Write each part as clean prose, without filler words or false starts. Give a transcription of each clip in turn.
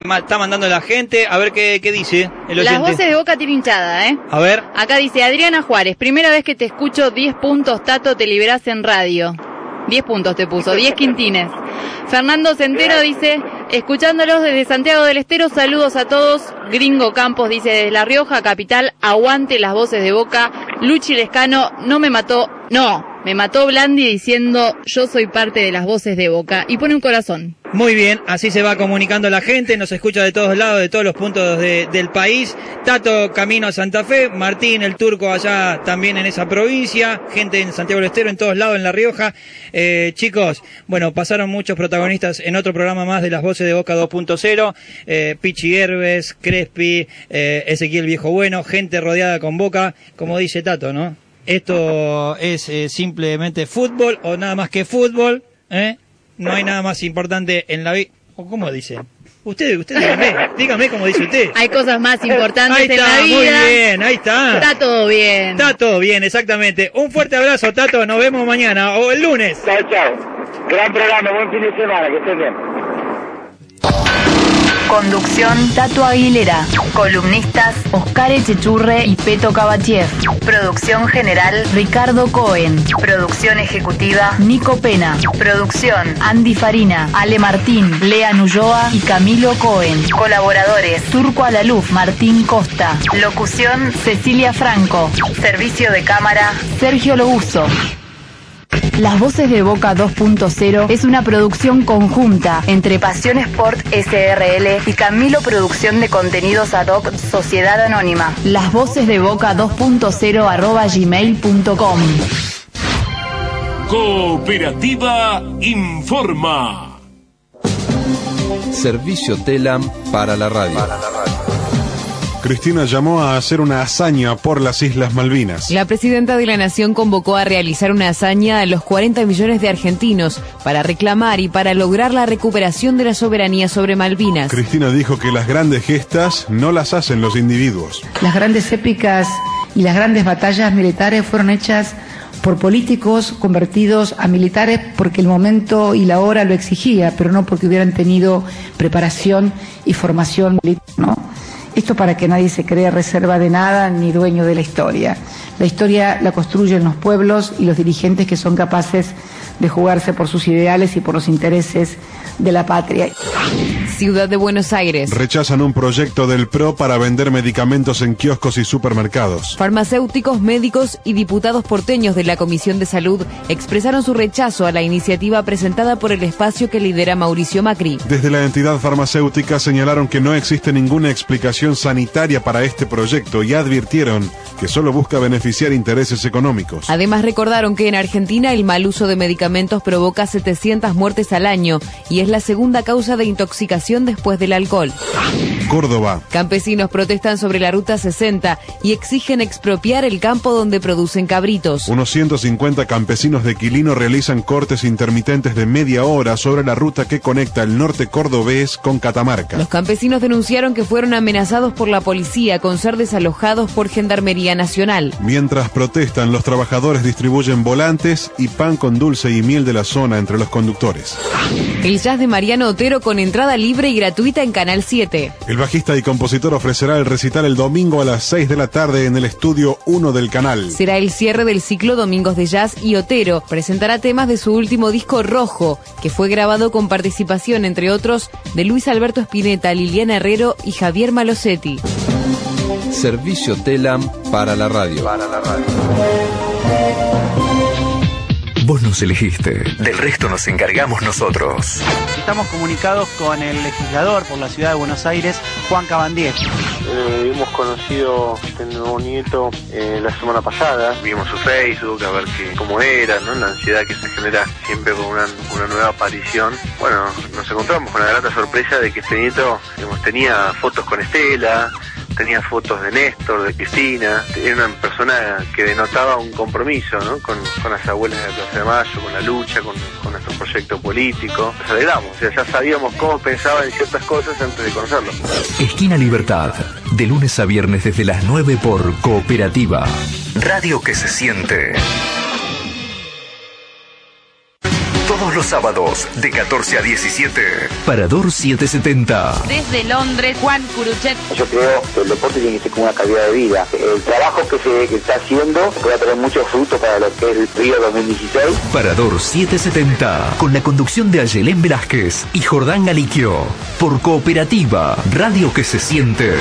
está mandando la gente, a ver qué dice el oyente. Las voces de Boca tiene hinchada, A ver. Acá dice Adriana Juárez, primera vez que te escucho, 10 puntos, Tato, te liberás en radio. 10 puntos te puso, 10 quintines. Fernando Centeno dice, escuchándolos desde Santiago del Estero, saludos a todos. Gringo Campos dice, desde La Rioja, capital, aguante las voces de Boca. Luchi Lescano, me mató Blandi diciendo, yo soy parte de las voces de Boca. Y pone un corazón. Muy bien, así se va comunicando la gente, nos escucha de todos lados, de todos los puntos del país. Tato camino a Santa Fe, Martín el Turco allá también en esa provincia, gente en Santiago del Estero, en todos lados, en La Rioja. Chicos, bueno, pasaron muchos protagonistas en otro programa más de las voces de Boca 2.0, Pichi Herbes, Crespi, Ezequiel Viejo Bueno, gente rodeada con Boca, como dice Tato, ¿no? Esto es simplemente fútbol o nada más que fútbol, No hay nada más importante en la vida. ¿Cómo dice? Usted dígame cómo dice usted. Hay cosas más importantes en la vida. Muy bien, ahí está. Está todo bien. Está todo bien, exactamente. Un fuerte abrazo, Tato, nos vemos mañana o el lunes. Chao. Gran programa, buen fin de semana, que estén bien. Conducción, Tato Aguilera. Columnistas, Oscar Echechurre y Peto Cabachiev. Producción general, Ricardo Cohen. Producción ejecutiva, Nico Pena. Producción, Andy Farina, Ale Martín, Lea Ulloa y Camilo Cohen. Colaboradores, Turco Alaluf, Martín Costa. Locución, Cecilia Franco. Servicio de cámara, Sergio Loguso. Las voces de Boca 2.0 es una producción conjunta entre Pasión Sport SRL y Camilo Producción de Contenidos Ad Hoc Sociedad Anónima. Las voces de Boca 2.0 @gmail.com. Cooperativa informa. Servicio Telam para la radio. Cristina llamó a hacer una hazaña por las Islas Malvinas. La presidenta de la Nación convocó a realizar una hazaña a los 40 millones de argentinos para reclamar y para lograr la recuperación de la soberanía sobre Malvinas. Cristina dijo que las grandes gestas no las hacen los individuos. Las grandes épicas y las grandes batallas militares fueron hechas por políticos convertidos a militares porque el momento y la hora lo exigía, pero no porque hubieran tenido preparación y formación militar, ¿no? Esto para que nadie se crea reserva de nada ni dueño de la historia. La historia la construyen los pueblos y los dirigentes que son capaces de jugarse por sus ideales y por los intereses de la patria. Ciudad de Buenos Aires. Rechazan un proyecto del PRO para vender medicamentos en kioscos y supermercados. Farmacéuticos, médicos y diputados porteños de la Comisión de Salud expresaron su rechazo a la iniciativa presentada por el espacio que lidera Mauricio Macri. Desde la entidad farmacéutica señalaron que no existe ninguna explicación sanitaria para este proyecto y advirtieron que solo busca beneficiar intereses económicos. Además recordaron que en Argentina el mal uso de medicamentos provoca 700 muertes al año y es la segunda causa de intoxicación después del alcohol. Córdoba. Campesinos protestan sobre la Ruta 60 y exigen expropiar el campo donde producen cabritos. Unos 150 campesinos de Quilino realizan cortes intermitentes de media hora sobre la ruta que conecta el norte cordobés con Catamarca. Los campesinos denunciaron que fueron amenazados por la policía con ser desalojados por Gendarmería Nacional. Mientras protestan, los trabajadores distribuyen volantes y pan con dulce y miel de la zona entre los conductores. El jazz de Mariano Otero con entrada libre y gratuita en Canal 7. El bajista y compositor ofrecerá el recital el domingo a las 6 de la tarde en el estudio 1 del canal. Será el cierre del ciclo Domingos de Jazz y Otero presentará temas de su último disco Rojo, que fue grabado con participación, entre otros, de Luis Alberto Spinetta, Liliana Herrero y Javier Malosetti. Servicio Telam para la radio. Vos nos elegiste, del resto nos encargamos nosotros. Estamos comunicados con el legislador por la ciudad de Buenos Aires, Juan Cabandier. Hemos conocido este nuevo nieto la semana pasada. Vimos su Facebook a ver cómo era, ¿no? La ansiedad que se genera siempre con una nueva aparición. Bueno, nos encontramos con la grata sorpresa de que este nieto tenía fotos con Estela, tenía fotos de Néstor, de Cristina. Era una persona que denotaba un compromiso, ¿no? con las abuelas de la Plaza de Mayo, con la lucha, con nuestro proyecto político. Nos alegramos, ya sabíamos cómo pensaba en ciertas cosas antes de conocerlo. Esquina Libertad, de lunes a viernes desde las 9 por Cooperativa. Radio que se siente. Todos los los sábados de 14 a 17. Parador 770. Desde Londres, Juan Curuchet. Yo creo que el deporte tiene que ser como una calidad de vida. El trabajo que está haciendo puede tener muchos frutos para lo que es el Río 2016. Parador 770, con la conducción de Ayelén Velázquez y Jordán Galiquio, por Cooperativa, radio que se siente.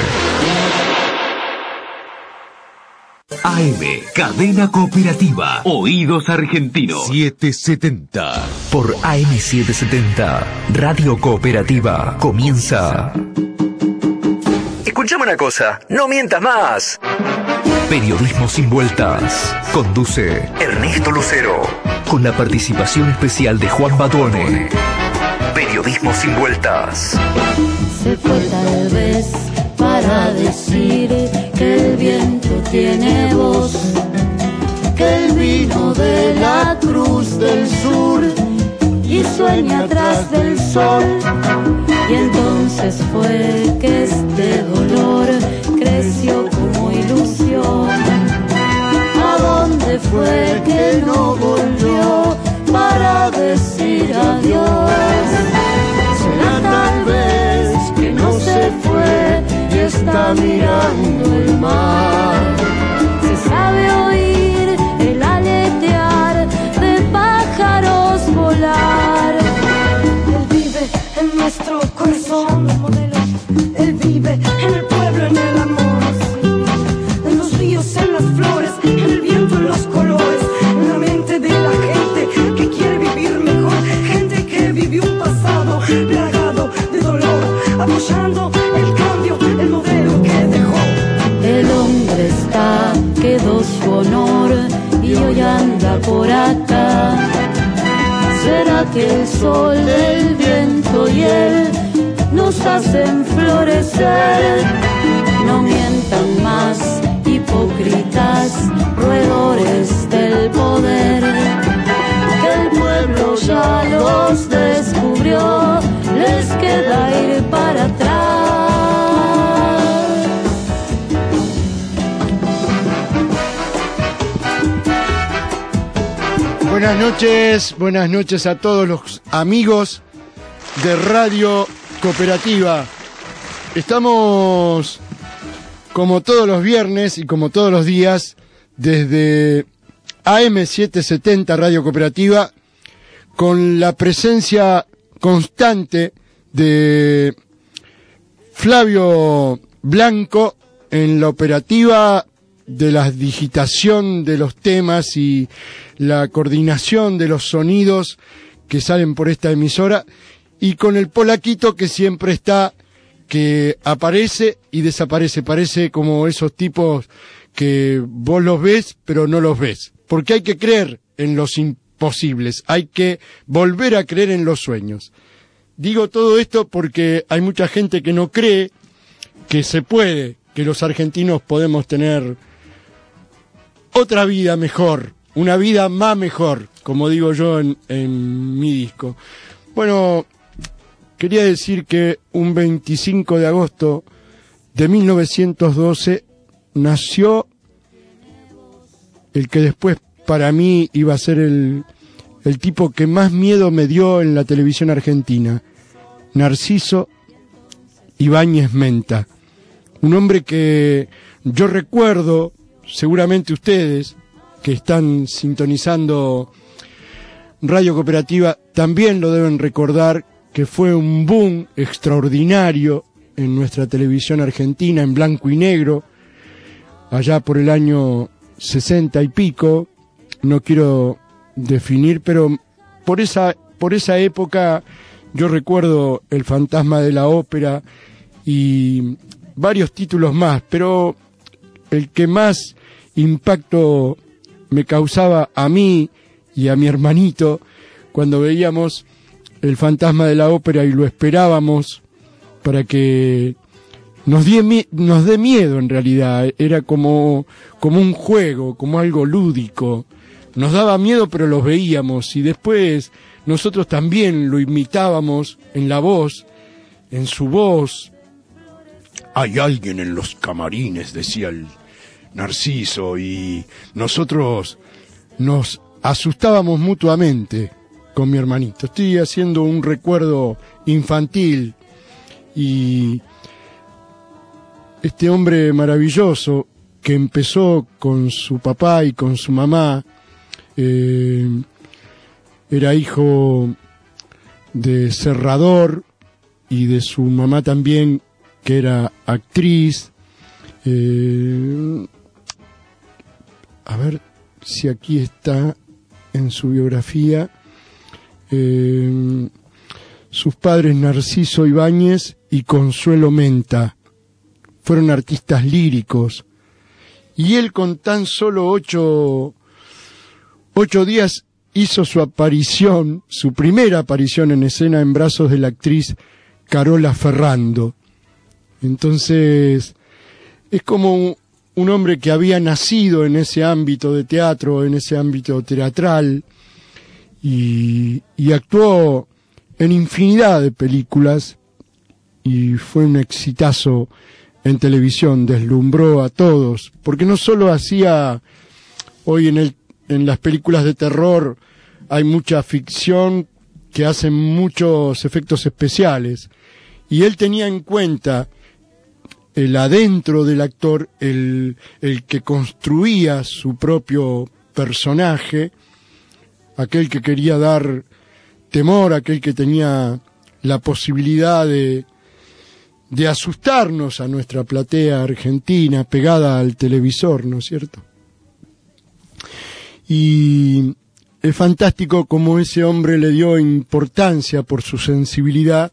AM, cadena cooperativa, oídos argentinos. 770. Por AM 770, radio cooperativa, comienza. Escuchame una cosa, no mientas más. Periodismo sin vueltas. Conduce Ernesto Lucero, con la participación especial de Juan Baduone. Periodismo sin vueltas. Se fue tal vez para decir que el viento tiene voz, que él vino de la cruz del sur y sueña atrás del sol. Y entonces fue que este dolor creció como ilusión. ¿A dónde fue que no volvió para decir adiós? Será tal vez que no se fue y está mirando el mar. Se sabe oír el aletear de pájaros volar. Él vive en nuestro corazón, los modelos. Él vive en el pueblo, en el amor, en los ríos, en las flores, en el viento, en los colores, en la mente de la gente que quiere vivir mejor, gente que vivió un pasado plagado de dolor, apoyando el cambio, el modelo que dejó. El hombre está, quedó su honor y hoy anda por acá. ¿Será que el sol, el viento y él nos hacen florecer? No mientan más, hipócritas, roedores del poder. Que el pueblo ya los descubrió, les queda ir para atrás. Buenas noches a todos los amigos de Radio Cooperativa. Estamos como todos los viernes y como todos los días desde AM 770 Radio Cooperativa, con la presencia constante de Flavio Blanco en la operativa de la digitación de los temas y la coordinación de los sonidos que salen por esta emisora, y con el polaquito que siempre está, que aparece y desaparece. Parece como esos tipos que vos los ves pero no los ves, porque hay que creer en los imposibles, hay que volver a creer en los sueños. Digo todo esto porque hay mucha gente que no cree que se puede, que los argentinos podemos tener otra vida mejor, una vida más mejor, como digo yo en mi disco. Bueno, quería decir que un 25 de agosto de 1912 nació el que después para mí iba a ser el tipo que más miedo me dio en la televisión argentina, Narciso Ibáñez Menta. Un hombre que yo recuerdo, seguramente ustedes que están sintonizando Radio Cooperativa también lo deben recordar, que fue un boom extraordinario en nuestra televisión argentina en blanco y negro, allá por el año 60 y pico, no quiero definir, pero por esa época yo recuerdo El Fantasma de la Ópera y varios títulos más, pero el que más impacto me causaba a mí y a mi hermanito cuando veíamos El Fantasma de la Ópera y lo esperábamos para que nos dé miedo. En realidad era como un juego, como algo lúdico. Nos daba miedo, pero los veíamos, y después nosotros también lo imitábamos en la voz, en su voz. Hay alguien en los camarines, decía el Narciso, y nosotros nos asustábamos mutuamente con mi hermanito. Estoy haciendo un recuerdo infantil y este hombre maravilloso que empezó con su papá y con su mamá, era hijo de serrador y de su mamá también, que era actriz. A ver si aquí está en su biografía. Sus padres, Narciso Ibáñez y Consuelo Menta, fueron artistas líricos. Y él, con tan solo 8 días, hizo su aparición, su primera aparición en escena, en brazos de la actriz Carola Ferrando. Entonces, es como un hombre que había nacido en ese ámbito de teatro, en ese ámbito teatral, y actuó en infinidad de películas, y fue un exitazo en televisión, deslumbró a todos, porque no solo hacía, hoy en las películas de terror hay mucha ficción que hacen muchos efectos especiales, y él tenía en cuenta el adentro del actor, el que construía su propio personaje, aquel que quería dar temor, aquel que tenía la posibilidad de asustarnos a nuestra platea argentina pegada al televisor, ¿no es cierto? Y es fantástico cómo ese hombre le dio importancia por su sensibilidad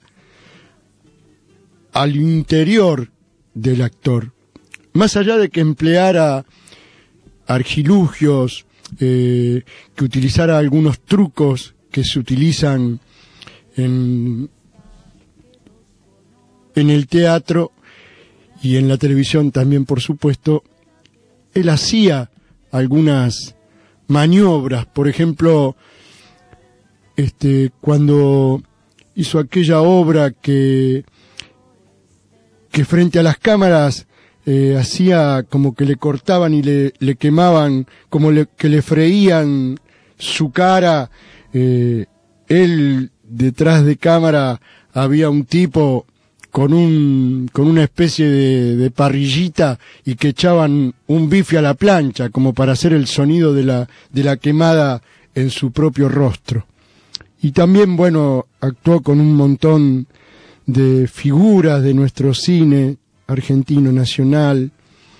al interior del actor. Más allá de que empleara artilugios, que utilizara algunos trucos que se utilizan en el teatro y en la televisión también, por supuesto, él hacía algunas maniobras. Por ejemplo, cuando hizo aquella obra que frente a las cámaras hacía como que le cortaban y le quemaban, como que le freían su cara, él detrás de cámara había un tipo con una especie de parrillita y que echaban un bife a la plancha como para hacer el sonido de la quemada en su propio rostro. Y también, bueno, actuó con un montón de figuras de nuestro cine argentino nacional.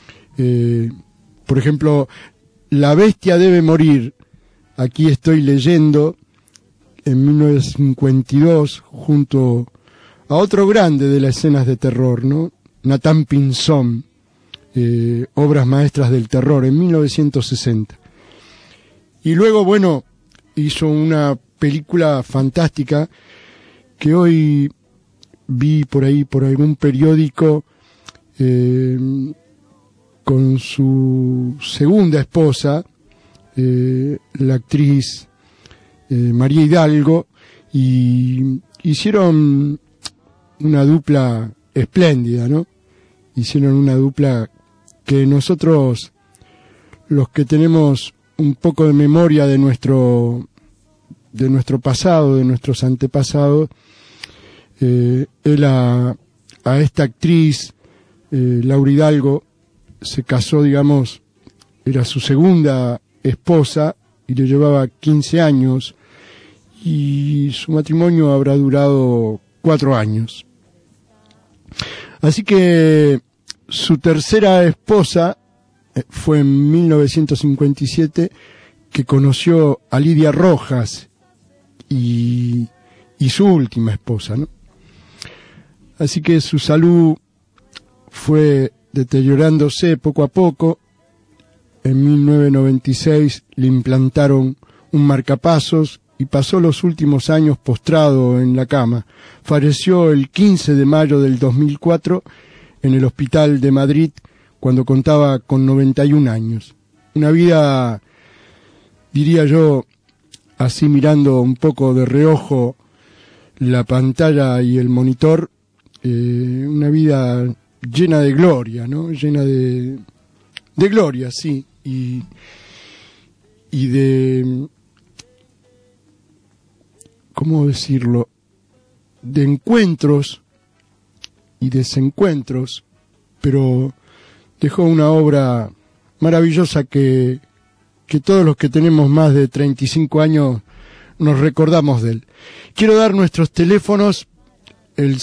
Por ejemplo, La bestia debe morir, aquí estoy leyendo, en 1952, junto a otro grande de las escenas de terror, ¿no? Nathan Pinzón, obras maestras del terror, en 1960. Y luego, bueno, hizo una película fantástica que hoy vi por ahí, por algún periódico, con su segunda esposa, la actriz María Hidalgo, y hicieron una dupla espléndida, ¿no? Hicieron una dupla que nosotros, los que tenemos un poco de memoria de nuestro pasado, de nuestros antepasados, él a esta actriz, Laura Hidalgo, se casó, digamos, era su segunda esposa y le llevaba 15 años, y su matrimonio habrá durado 4 años. Así que su tercera esposa fue en 1957, que conoció a Lidia Rojas, y su última esposa, ¿no? Así que su salud fue deteriorándose poco a poco. En 1996 le implantaron un marcapasos y pasó los últimos años postrado en la cama. Falleció el 15 de mayo del 2004 en el Hospital de Madrid, cuando contaba con 91 años. Una vida, diría yo, así mirando un poco de reojo la pantalla y el monitor, una vida llena de gloria, ¿no? Llena de gloria, sí, y ¿cómo decirlo?, de encuentros y desencuentros, pero dejó una obra maravillosa que todos los que tenemos más de 35 años nos recordamos de él. Quiero dar nuestros teléfonos, el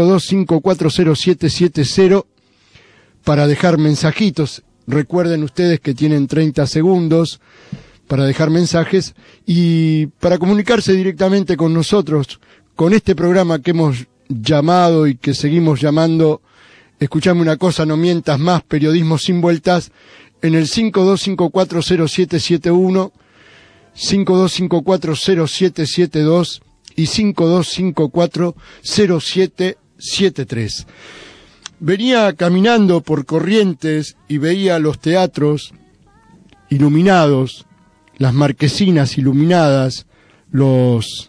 52540770, para dejar mensajitos. Recuerden ustedes que tienen 30 segundos para dejar mensajes y para comunicarse directamente con nosotros, con este programa que hemos llamado y que seguimos llamando Escuchame una cosa, no mientas más, periodismo sin vueltas, en el 52540771, 52540772 y 52540773. Venía caminando por Corrientes y veía los teatros iluminados, las marquesinas iluminadas, los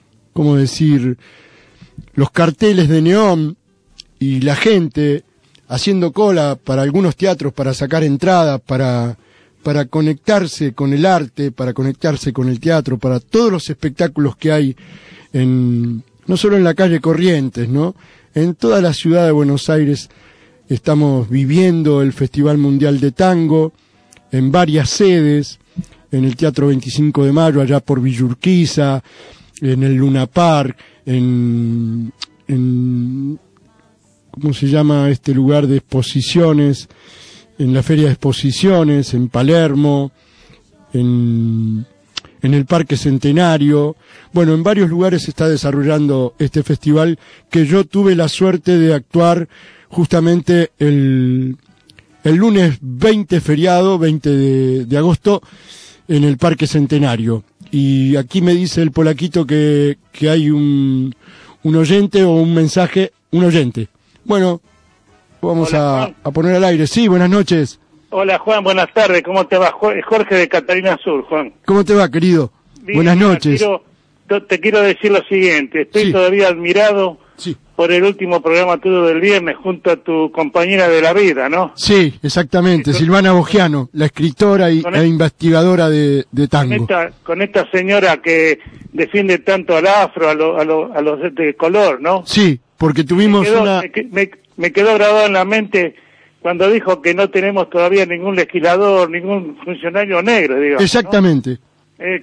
carteles de neón y la gente haciendo cola para algunos teatros para sacar entrada, para conectarse con el arte, para conectarse con el teatro, para todos los espectáculos que hay no solo en la calle Corrientes, ¿no? En toda la ciudad de Buenos Aires estamos viviendo el Festival Mundial de Tango en varias sedes, en el Teatro 25 de Mayo, allá por Villa Urquiza, en el Luna Park, en ¿cómo se llama este lugar de exposiciones? En la Feria de Exposiciones, en Palermo, en el Parque Centenario. Bueno, en varios lugares se está desarrollando este festival, que yo tuve la suerte de actuar justamente el lunes 20 feriado, 20 de agosto, en el Parque Centenario. Y aquí me dice el polaquito que hay un oyente o un mensaje, un oyente. Bueno, vamos a poner al aire. Sí, buenas noches. Hola Juan, buenas tardes. ¿Cómo te va? Jorge de Catalina Sur, Juan. ¿Cómo te va, querido? Bien, buenas noches. Te quiero decir lo siguiente. Estoy todavía admirado por el último programa tuyo del viernes junto a tu compañera de la vida, ¿no? Sí, exactamente. Silvana Bogiano, la escritora e investigadora de tango. Con esta señora que defiende tanto al afro, a los de color, ¿no? Sí, porque tuvimos me quedó grabado en la mente cuando dijo que no tenemos todavía ningún legislador, ningún funcionario negro, digamos. Exactamente. ¿No?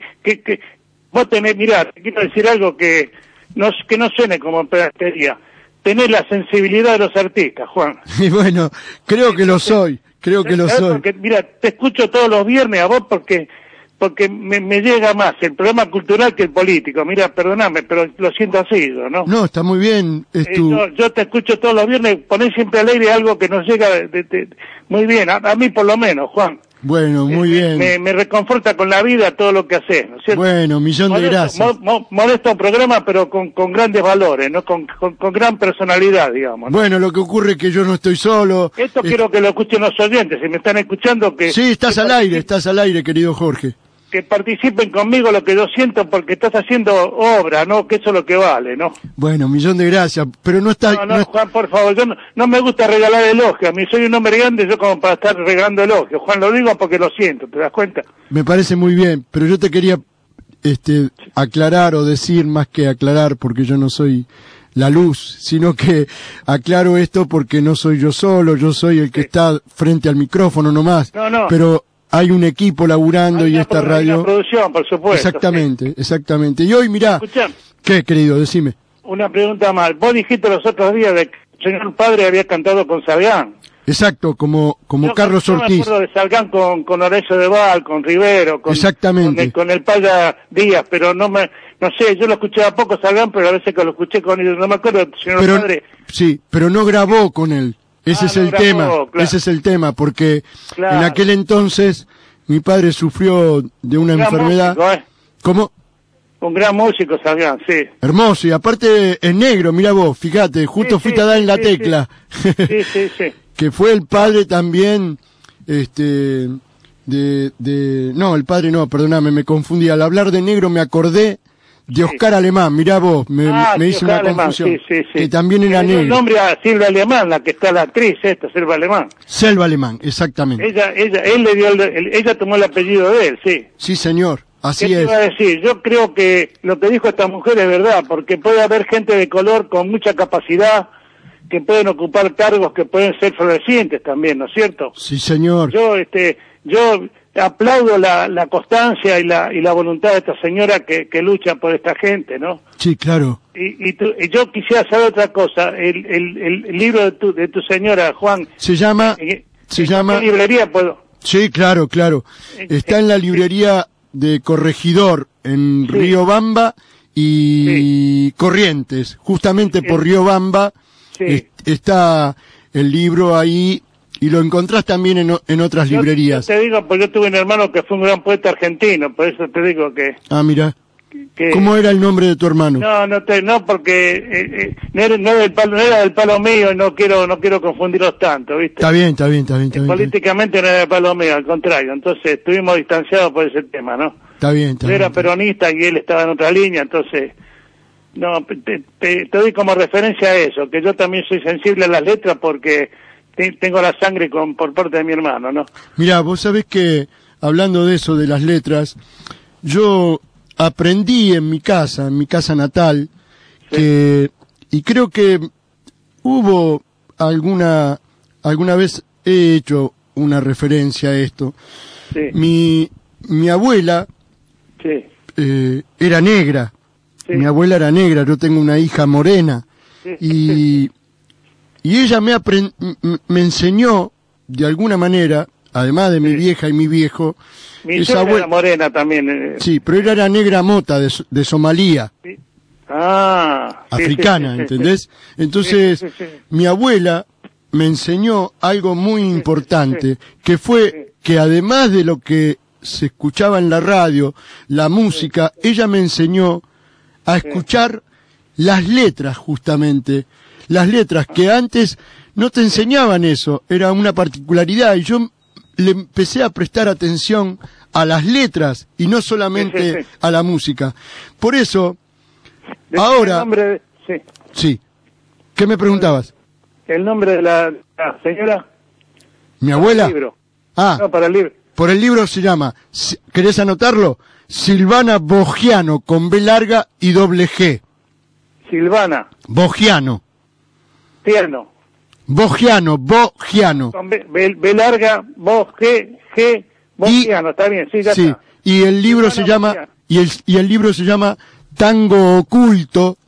Vos tenés, mirá, te quiero decir algo que no suene como pedantería. Tenés la sensibilidad de los artistas, Juan. Y bueno, creo que lo soy, Porque, mira, te escucho todos los viernes a vos porque me llega más el programa cultural que el político. Mira, perdóname, pero lo siento así, ¿no? No, está muy bien. Yo te escucho todos los viernes, ponés siempre al aire algo que nos llega muy bien, a mí por lo menos, Juan. Bueno, muy bien. Me reconforta con la vida todo lo que haces, ¿no es cierto? Bueno, millón de gracias. Modesto programa, pero con grandes valores, ¿no? Con gran personalidad, digamos, ¿no? Bueno, lo que ocurre es que yo no estoy solo. Esto quiero que lo escuchen los oyentes, si me están escuchando que... Sí, estás al aire, querido Jorge. Que participen conmigo lo que yo siento porque estás haciendo obra, ¿no? Que eso es lo que vale, ¿no? Bueno, millón de gracias, pero no está... No, Juan, por favor, yo no me gusta regalar elogios, a mí soy un hombre grande, yo como para estar regalando elogios. Juan, lo digo porque lo siento, ¿te das cuenta? Me parece muy bien, pero yo te quería aclarar o decir, más que aclarar, porque yo no soy la luz, sino que aclaro esto porque no soy yo solo, yo soy el que está frente al micrófono nomás. No. Pero hay un equipo laburando y esta radio... Hay una producción, por supuesto. Exactamente. Y hoy, mirá... Escuchame. ¿Qué, querido? Decime. Una pregunta más. Vos dijiste los otros días de que el señor padre había cantado con Salgán. Exacto, como Carlos Ortiz. Yo me acuerdo de Salgán con Horacio de Val, con Rivero, exactamente. Con el Paya Díaz, pero no sé, yo lo escuché a poco Salgán, pero a veces que lo escuché con él, no me acuerdo del señor padre. Sí, pero no grabó con él. Ese es el tema, claro. Ese es el tema, porque en aquel entonces mi padre sufrió de una enfermedad. Músico, ¿Cómo? Un gran músico, Salgán, sí. Hermoso, y aparte es negro, mira vos, fíjate, justo fuiste a dar en la tecla. Sí. Que fue el padre también, no, el padre no, perdóname, me confundí. Al hablar de negro me acordé de Oscar Alemán, mirá vos, me hice una confusión, que también era negro. El nombre a Silva Alemán, la que está la actriz Selva Alemán. Selva Alemán, exactamente. Ella tomó el apellido de él, sí. Sí, señor, Así ¿Qué te es. iba a decir? Yo creo que lo que dijo esta mujer es verdad, porque puede haber gente de color con mucha capacidad que pueden ocupar cargos que pueden ser florecientes también, ¿no es cierto? Sí, señor. Yo aplaudo la constancia y la voluntad de esta señora que lucha por esta gente, ¿no? Sí, claro. Y yo quisiera saber otra cosa. El libro de tu señora, Juan. Se llama. ¿En qué librería puedo? Sí, claro. Está en la librería de Corregidor, en Riobamba y Corrientes. Justamente por Riobamba está el libro ahí. Y lo encontrás también en otras librerías. Yo te digo, pues yo tuve un hermano que fue un gran poeta argentino, por eso te digo que... Ah, mira. ¿Cómo era el nombre de tu hermano? No, porque no era del palo mío y no quiero confundirlos tanto, ¿viste? Está bien. Políticamente no era del palo mío, al contrario. Entonces estuvimos distanciados por ese tema, ¿no? Está bien. Yo era peronista y él estaba en otra línea, entonces... No, te doy como referencia a eso, que yo también soy sensible a las letras porque... Tengo la sangre por parte de mi hermano, ¿no? Mira, vos sabés que, hablando de eso, de las letras, yo aprendí en mi casa natal, y creo que hubo alguna vez he hecho una referencia a esto. Sí. Mi abuela era negra. Sí. Mi abuela era negra, yo tengo una hija morena. Sí. Y ella me enseñó, de alguna manera, además de mi vieja y mi viejo... Mi suegra era morena también. Sí, pero ella era negra mota de Somalia. Sí. Africana, ¿entendés? Entonces, mi abuela me enseñó algo muy importante, que fue que además de lo que se escuchaba en la radio, la música, ella me enseñó a escuchar las letras, justamente. Las letras que antes no te enseñaban eso, era una particularidad y yo le empecé a prestar atención a las letras y no solamente a la música. Por eso, ahora... Sí. ¿Qué me preguntabas? ¿El nombre de la señora? ¿Mi abuela? Para el libro. No, para el libro. Por el libro se llama, ¿querés anotarlo? Silvana Bogiano, con B larga y doble G. Silvana. Bogiano. Tierno. Bogiano. Con B larga, G, Bogiano, está bien, sí, ya está. Y el libro se llama, y el libro se llama Tango Oculto,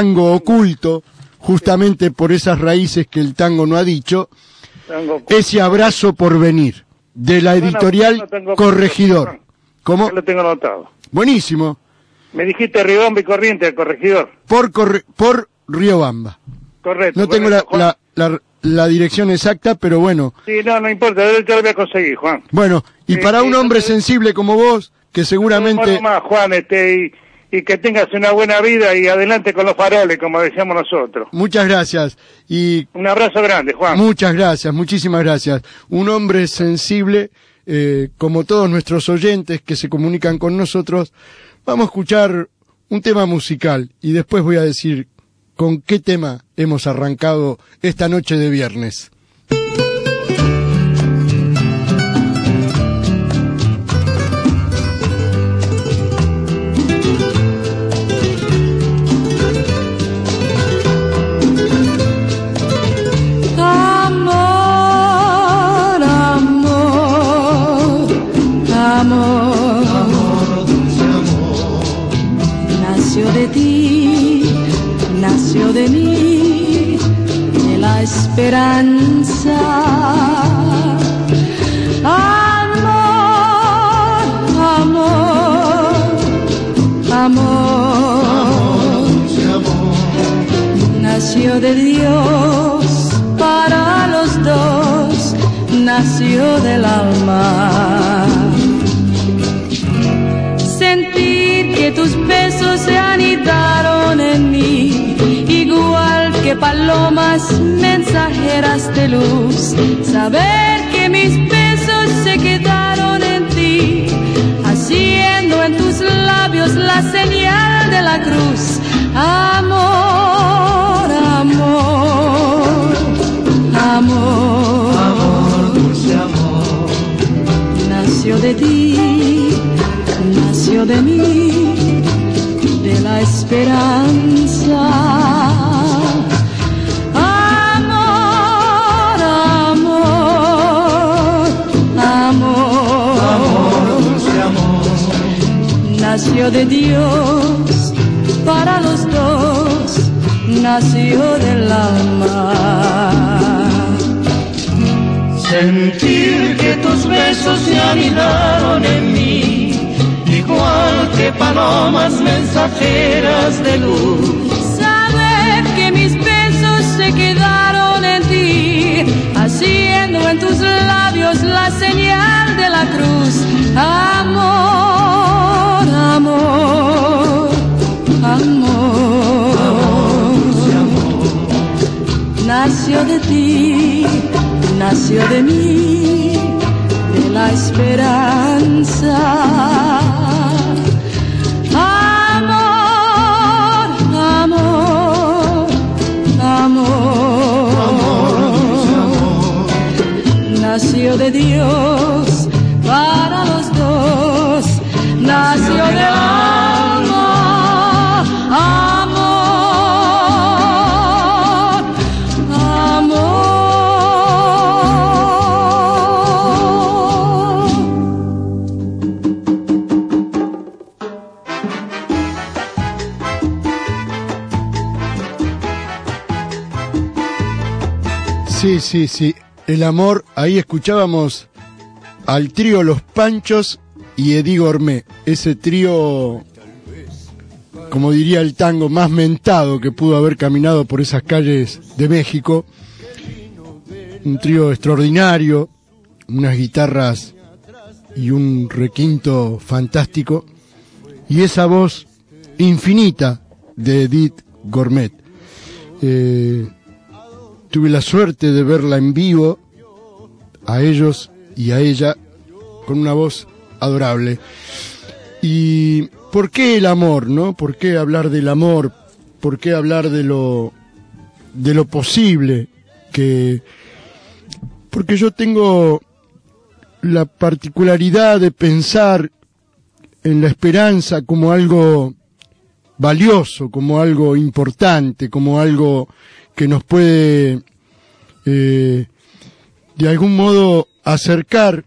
justamente por esas raíces que el tango no ha dicho, ese abrazo por venir, de la editorial Corregidor. ¿Cómo? Yo lo tengo anotado. Buenísimo. Me dijiste Riobamba y Corrientes, Corregidor. Por Riobamba. Correcto. No tengo la dirección exacta, pero bueno. Sí, no importa, yo lo voy a conseguir, Juan. Bueno, y para un hombre sensible como vos, que seguramente... más, Juan, y que tengas una buena vida y adelante con los faroles, como decíamos nosotros. Muchas gracias. Y un abrazo grande, Juan. Muchas gracias, muchísimas gracias. Un hombre sensible, como todos nuestros oyentes que se comunican con nosotros. Vamos a escuchar un tema musical y después voy a decir con qué tema hemos arrancado esta noche de viernes. Nació de mí, de la esperanza. Amor, amor, amor. Nació de Dios para los dos, nació del alma. Sentir que tus besos se anidaron en mí, igual que palomas mensajeras de luz. Saber que mis besos se quedaron en ti, haciendo en tus labios la señal de la cruz. Amor, amor, amor, amor, dulce amor. Nació de ti, nació nació de mí, de la esperanza. Amor, amor, amor, dulce amor, nació de Dios para los dos, nació del alma. Sentir que tus besos se anidaron en mí, igual que palomas mensajeras de luz. Saber que mis besos se quedaron en ti, haciendo en tus labios la señal de la cruz. Amor, amor, amor, amor, nació de ti, nació de mí, de la esperanza. Amor, amor, amor, amor, nació de Dios para los dos, nació del alma. Amor, amor. Sí, el amor, ahí escuchábamos al trío Los Panchos y Eddie Gourmet, ese trío, como diría el tango, más mentado que pudo haber caminado por esas calles de México, un trío extraordinario, unas guitarras y un requinto fantástico, y esa voz infinita de Edith Gourmet. Tuve la suerte de verla en vivo, a ellos y a ella, con una voz adorable. ¿Y por qué el amor, no? ¿Por qué hablar del amor? ¿Por qué hablar de lo posible? Porque yo tengo la particularidad de pensar en la esperanza como algo valioso, como algo importante, como algo que nos puede de algún modo acercar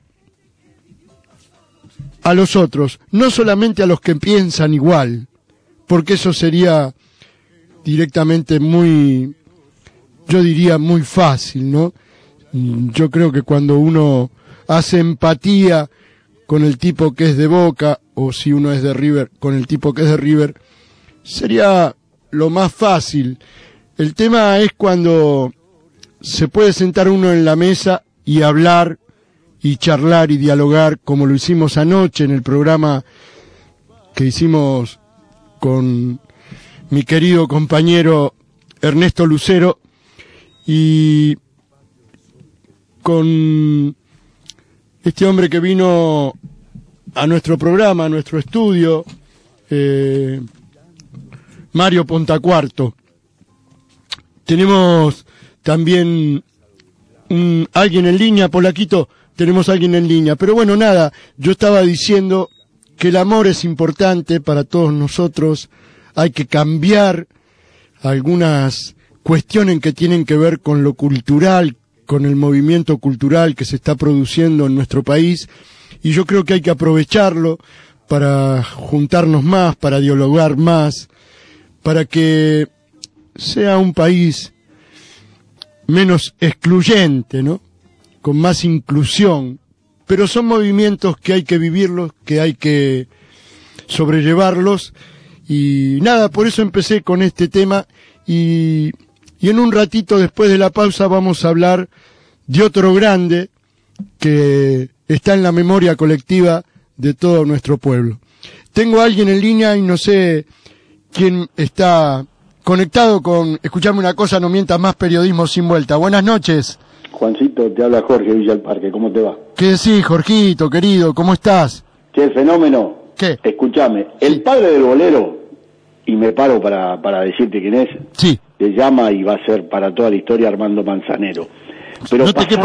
a los otros, no solamente a los que piensan igual, porque eso sería directamente muy, yo diría muy fácil, ¿no? Yo creo que cuando uno hace empatía con el tipo que es de Boca, o si uno es de River, con el tipo que es de River, sería lo más fácil. El tema es cuando se puede sentar uno en la mesa y hablar y charlar y dialogar, como lo hicimos anoche en el programa que hicimos con mi querido compañero Ernesto Lucero y con este hombre que vino a nuestro programa, a nuestro estudio, Mario Pontacuarto. Tenemos también alguien en línea, Polaquito, tenemos alguien en línea. Pero bueno, nada, yo estaba diciendo que el amor es importante para todos nosotros, hay que cambiar algunas cuestiones que tienen que ver con lo cultural, con el movimiento cultural que se está produciendo en nuestro país, y yo creo que hay que aprovecharlo para juntarnos más, para dialogar más, para que sea un país menos excluyente, ¿no? Con más inclusión. Pero son movimientos que hay que vivirlos, que hay que sobrellevarlos, y nada, por eso empecé con este tema, y en un ratito después de la pausa vamos a hablar de otro grande que está en la memoria colectiva de todo nuestro pueblo. Tengo a alguien en línea y no sé quién está conectado con Escuchame una cosa, no mientas más, periodismo sin vuelta. Buenas noches. Juancito, te habla Jorge Villa del Parque, ¿cómo te va? ¿Qué decís, Jorgito, querido? ¿Cómo estás? Qué fenómeno. ¿Qué? Escuchame, el padre del bolero, y me paro para decirte quién es, sí, se llama y va a ser para toda la historia Armando Manzanero. Pero no te quepa duda.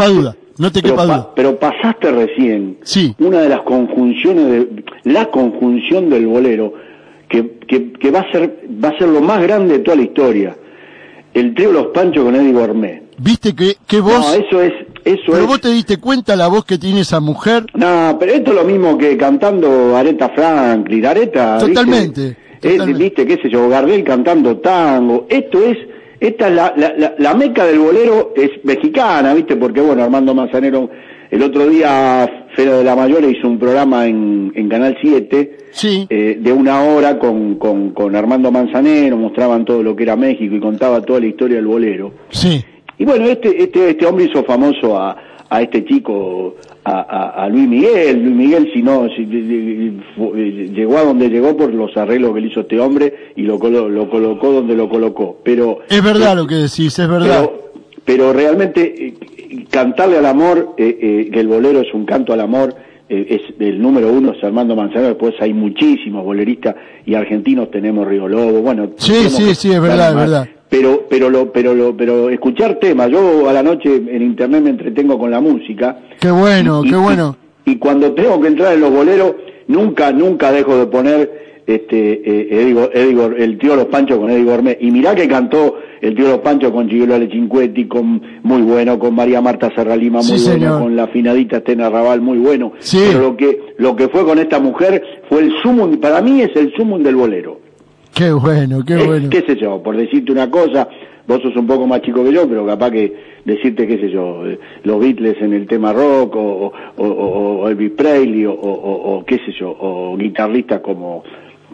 No te quepa duda. Pero pasaste recién una de las conjunciones, la conjunción del bolero, que va a ser lo más grande de toda la historia. El trío Los Panchos con Eddie Gourmet. ¿Viste que vos? No, eso es. Pero vos te diste cuenta la voz que tiene esa mujer. No, pero esto es lo mismo que cantando Aretha Franklin. Totalmente. Viste, qué sé yo, Gardel cantando tango. Esta es la meca del bolero, es mexicana, viste, porque bueno, Armando Manzanero, el otro día Fero de la Mayora hizo un programa en Canal 7, de 1 hora con Armando Manzanero, mostraban todo lo que era México y contaba toda la historia del bolero. Sí. Y bueno, este hombre hizo famoso a este chico, a Luis Miguel. Luis Miguel, llegó a donde llegó por los arreglos que le hizo este hombre y lo colocó donde lo colocó. Pero es verdad lo que decís, es verdad. Pero realmente cantarle al amor, que el bolero es un canto al amor, es el número 1 es Armando Manzanero. Después hay muchísimos boleristas y argentinos, tenemos Río Lobo, bueno. Sí, es verdad, es verdad. Pero escuchar temas, yo a la noche en internet me entretengo con la música. Qué bueno, qué bueno. Y cuando tengo que entrar en los boleros, nunca dejo de poner el tío Los Panchos con Eddie Gourmet. Y mirá que cantó el tío Los Panchos con Gigliola Cinquetti, muy bueno, con María Marta Serralima, muy bueno, señor. Con la afinadita Estena Raval, muy bueno. Sí. Pero lo que fue con esta mujer fue el sumum, para mí es el sumum del bolero. Qué bueno, qué bueno. Qué sé yo, por decirte una cosa, vos sos un poco más chico que yo, pero capaz que decirte, qué sé yo, los Beatles en el tema rock, o Elvis Presley, o qué sé yo, o guitarristas como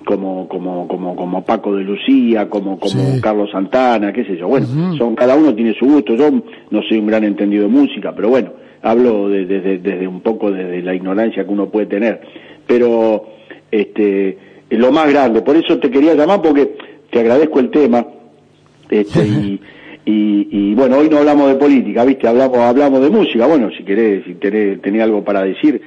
Paco de Lucía, como Carlos Santana, qué sé yo. Bueno, cada uno tiene su gusto. Yo no soy un gran entendido de música, pero bueno, hablo desde un poco desde la ignorancia que uno puede tener. Pero lo más grande, por eso te quería llamar, porque te agradezco el tema, y bueno, hoy no hablamos de política, viste, hablamos de música. Bueno, si tenés algo para decir,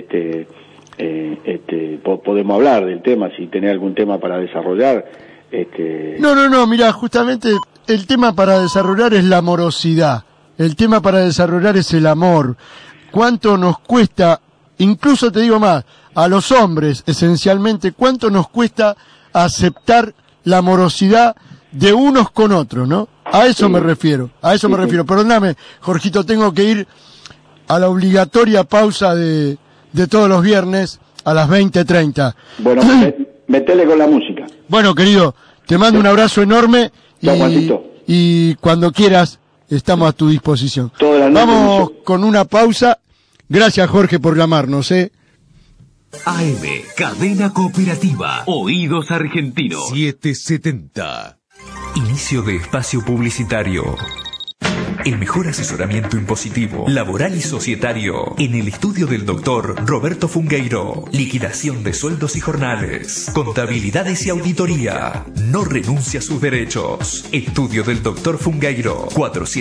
podemos hablar del tema, si tenés algún tema para desarrollar. No, mirá, justamente el tema para desarrollar es la amorosidad, el tema para desarrollar es el amor. ¿Cuánto nos cuesta, incluso te digo más, a los hombres, esencialmente, cuánto nos cuesta aceptar la amorosidad de unos con otros, ¿no? A eso me refiero. Perdóname, Jorgito, tengo que ir a la obligatoria pausa de todos los viernes a las 20:30. Bueno, metele con la música. Bueno, querido, te mando un abrazo enorme y cuando quieras estamos a tu disposición. Vamos con una pausa. Gracias, Jorge, por llamarnos, AM, Cadena Cooperativa, Oídos Argentinos. 770. Inicio de espacio publicitario. El mejor asesoramiento impositivo, laboral y societario en el estudio del doctor Roberto Fungueiro. Liquidación de sueldos y jornales, contabilidades y auditoría. No renuncia a sus derechos. Estudio del doctor Fungueiro.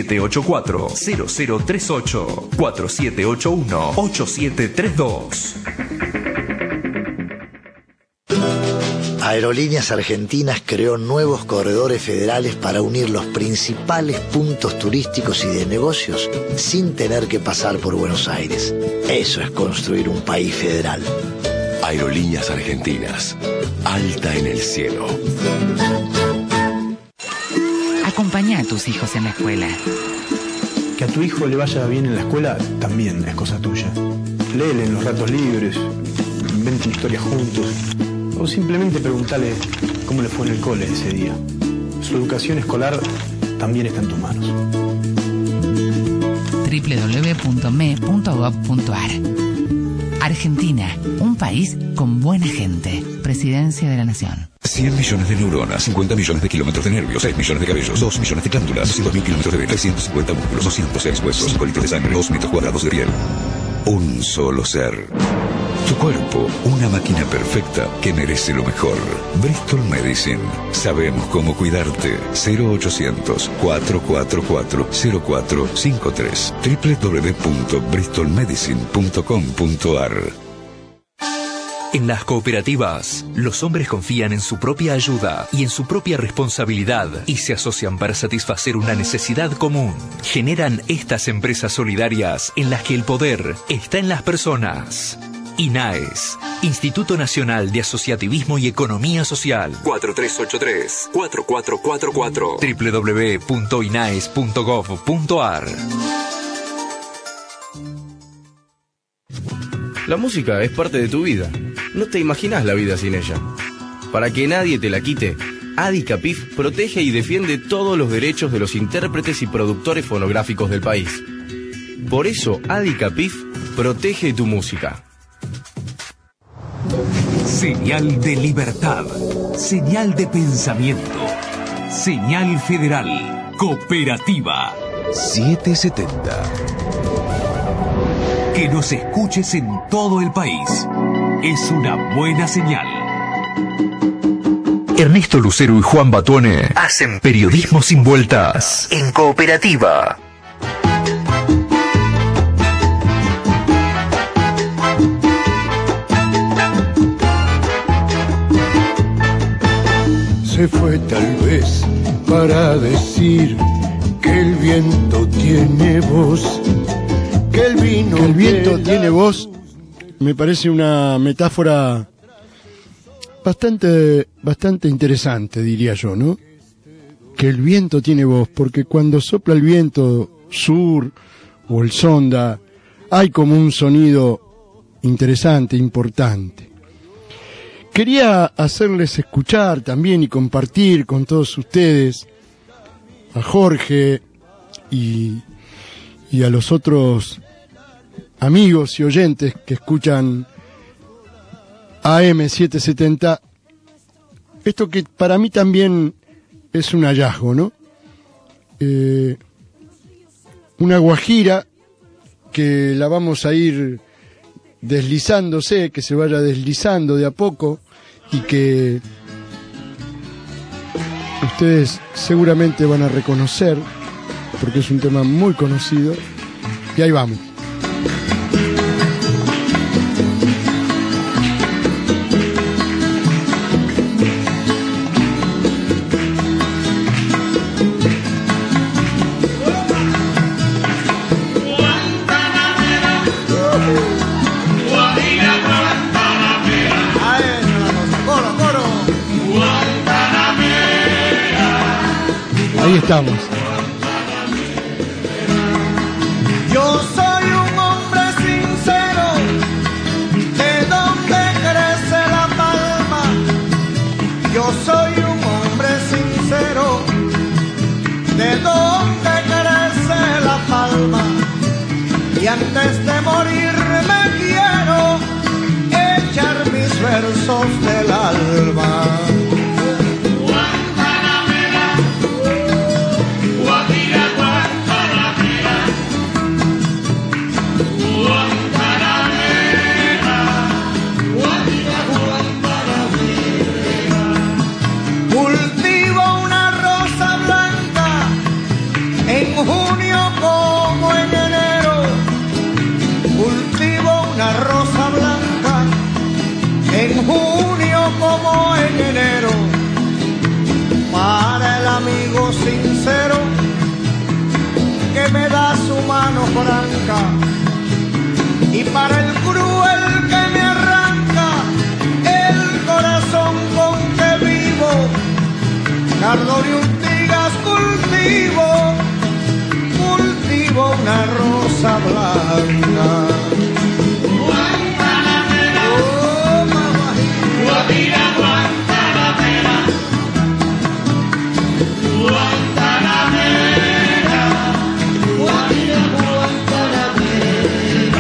4784-0038 4781-8732. Aerolíneas Argentinas creó nuevos corredores federales para unir los principales puntos turísticos y de negocios sin tener que pasar por Buenos Aires. Eso es construir un país federal. Aerolíneas Argentinas. Alta en el cielo. Acompañá a tus hijos en la escuela. Que a tu hijo le vaya bien en la escuela también es cosa tuya. Léele en los ratos libres, inventen historias juntos. O simplemente preguntale cómo le fue en el cole ese día. Su educación escolar también está en tus manos. www.me.gov.ar. Argentina, un país con buena gente. Presidencia de la Nación. 100 millones de neuronas, 50 millones de kilómetros de nervios, 6 millones de cabellos, 2 millones de glándulas, 200.000 kilómetros de venas, 350 músculos, 206 huesos, 5 litros de sangre, 2 metros cuadrados de piel. Un solo ser. Tu cuerpo, una máquina perfecta que merece lo mejor. Bristol Medicine. Sabemos cómo cuidarte. 0800-444-0453. www.bristolmedicine.com.ar. En las cooperativas, los hombres confían en su propia ayuda y en su propia responsabilidad y se asocian para satisfacer una necesidad común. Generan estas empresas solidarias en las que el poder está en las personas. INAES, Instituto Nacional de Asociativismo y Economía Social. 4383-4444 www.inaes.gov.ar. La música es parte de tu vida. No te imaginas la vida sin ella. Para que nadie te la quite, ADICAPIF protege y defiende todos los derechos de los intérpretes y productores fonográficos del país. Por eso, ADICAPIF protege tu música. Señal de libertad. Señal de pensamiento. Señal federal. Cooperativa. 770. Que nos escuches en todo el país es una buena señal. Ernesto Lucero y Juan Batuone hacen periodismo sin vueltas en Cooperativa. Se fue tal vez para decir que el viento tiene voz. Que el viento tiene voz, me parece una metáfora bastante interesante, diría yo, ¿no? Que el viento tiene voz, porque cuando sopla el viento sur o el sonda, hay como un sonido interesante, importante. Quería hacerles escuchar también y compartir con todos ustedes, a Jorge y a los otros amigos y oyentes que escuchan AM770, esto que para mí también es un hallazgo, ¿no? Una guajira que la vamos a ir deslizándose, que se vaya deslizando de a poco y que ustedes seguramente van a reconocer porque es un tema muy conocido. Y ahí vamos. Ahí estamos. Yo soy un hombre sincero, de donde crece la palma. Yo soy un hombre sincero, de donde crece la palma. Y antes de morirme quiero echar mis versos del alma. En junio como en enero, para el amigo sincero que me da su mano franca, y para el cruel que me arranca el corazón con que vivo. Cardo de Urtigas cultivo una rosa blanca. Guajira, Guantanamera, Guantanamera, Guajira, Guantanamera.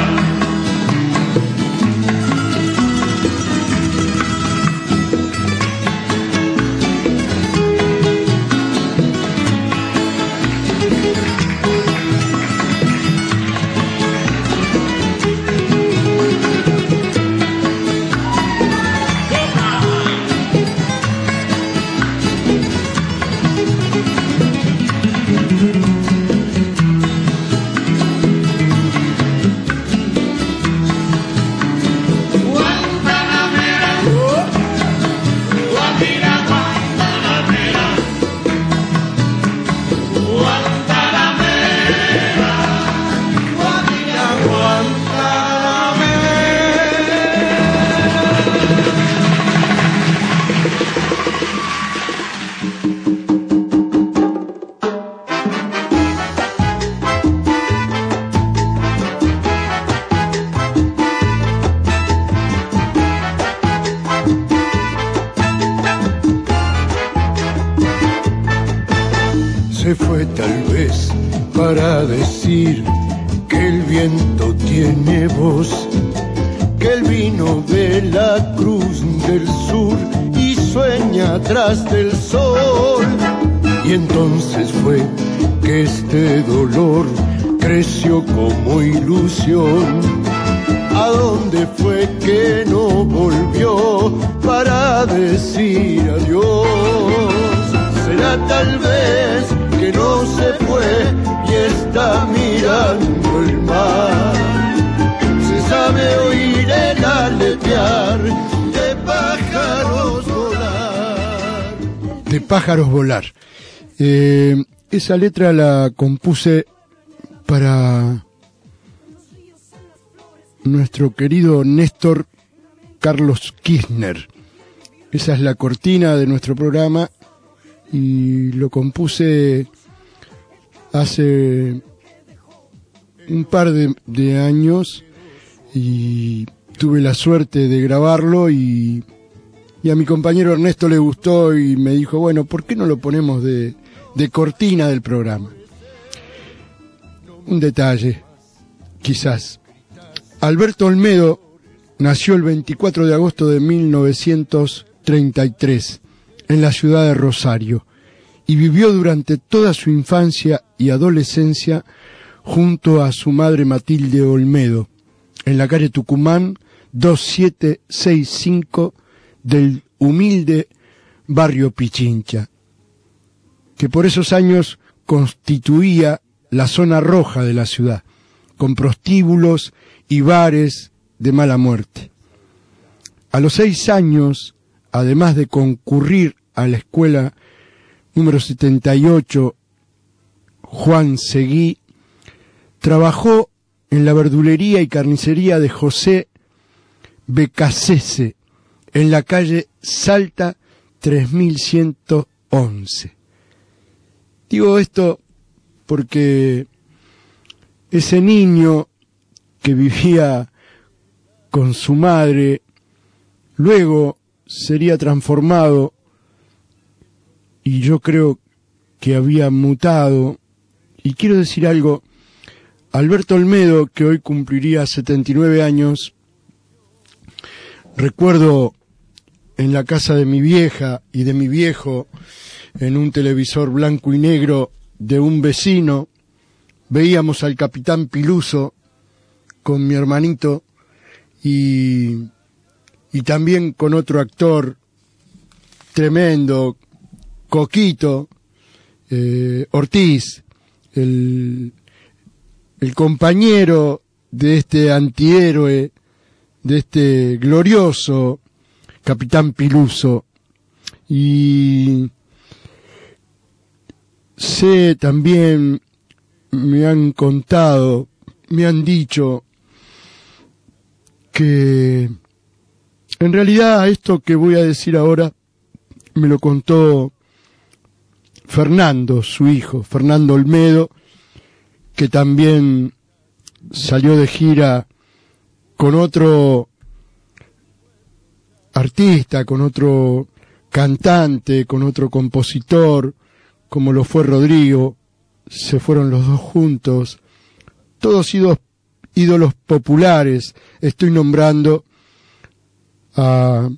para decir que el viento tiene voz, que el vino de la cruz del sur y sueña atrás del sol. Y entonces fue que este dolor creció como ilusión. ¿A dónde fue que no volvió para decir adiós? Será tal vez que no se fue y está mirando el mar. Se sabe oír el aletear de pájaros volar. De pájaros volar. Esa letra la compuse para nuestro querido Néstor Carlos Kirchner. Esa es la cortina de nuestro programa y lo compuse hace un par de años y tuve la suerte de grabarlo y a mi compañero Ernesto le gustó y me dijo, bueno, ¿por qué no lo ponemos de cortina del programa? Un detalle, quizás. Alberto Olmedo nació el 24 de agosto de 1933 en la ciudad de Rosario y vivió durante toda su infancia y adolescencia junto a su madre Matilde Olmedo en la calle Tucumán 2765 del humilde barrio Pichincha, que por esos años constituía la zona roja de la ciudad, con prostíbulos y bares de mala muerte. A los 6 años, además de concurrir a la escuela número 78 Juan Seguí, trabajó en la verdulería y carnicería de José Becasese, en la calle Salta 3111. Digo esto porque ese niño que vivía con su madre luego sería transformado y yo creo que había mutado. Y quiero decir algo, Alberto Olmedo, que hoy cumpliría 79 años, recuerdo en la casa de mi vieja y de mi viejo, en un televisor blanco y negro de un vecino, veíamos al Capitán Piluso con mi hermanito y también con otro actor tremendo, Coquito, Ortiz, el compañero de este antihéroe, de este glorioso Capitán Piluso. Y sé también, me han contado, me han dicho que en realidad esto que voy a decir ahora me lo contó Fernando, su hijo, Fernando Olmedo, que también salió de gira con otro artista, con otro cantante, con otro compositor, como lo fue Rodrigo. Se fueron los dos juntos, todos ídolos populares. Estoy nombrando a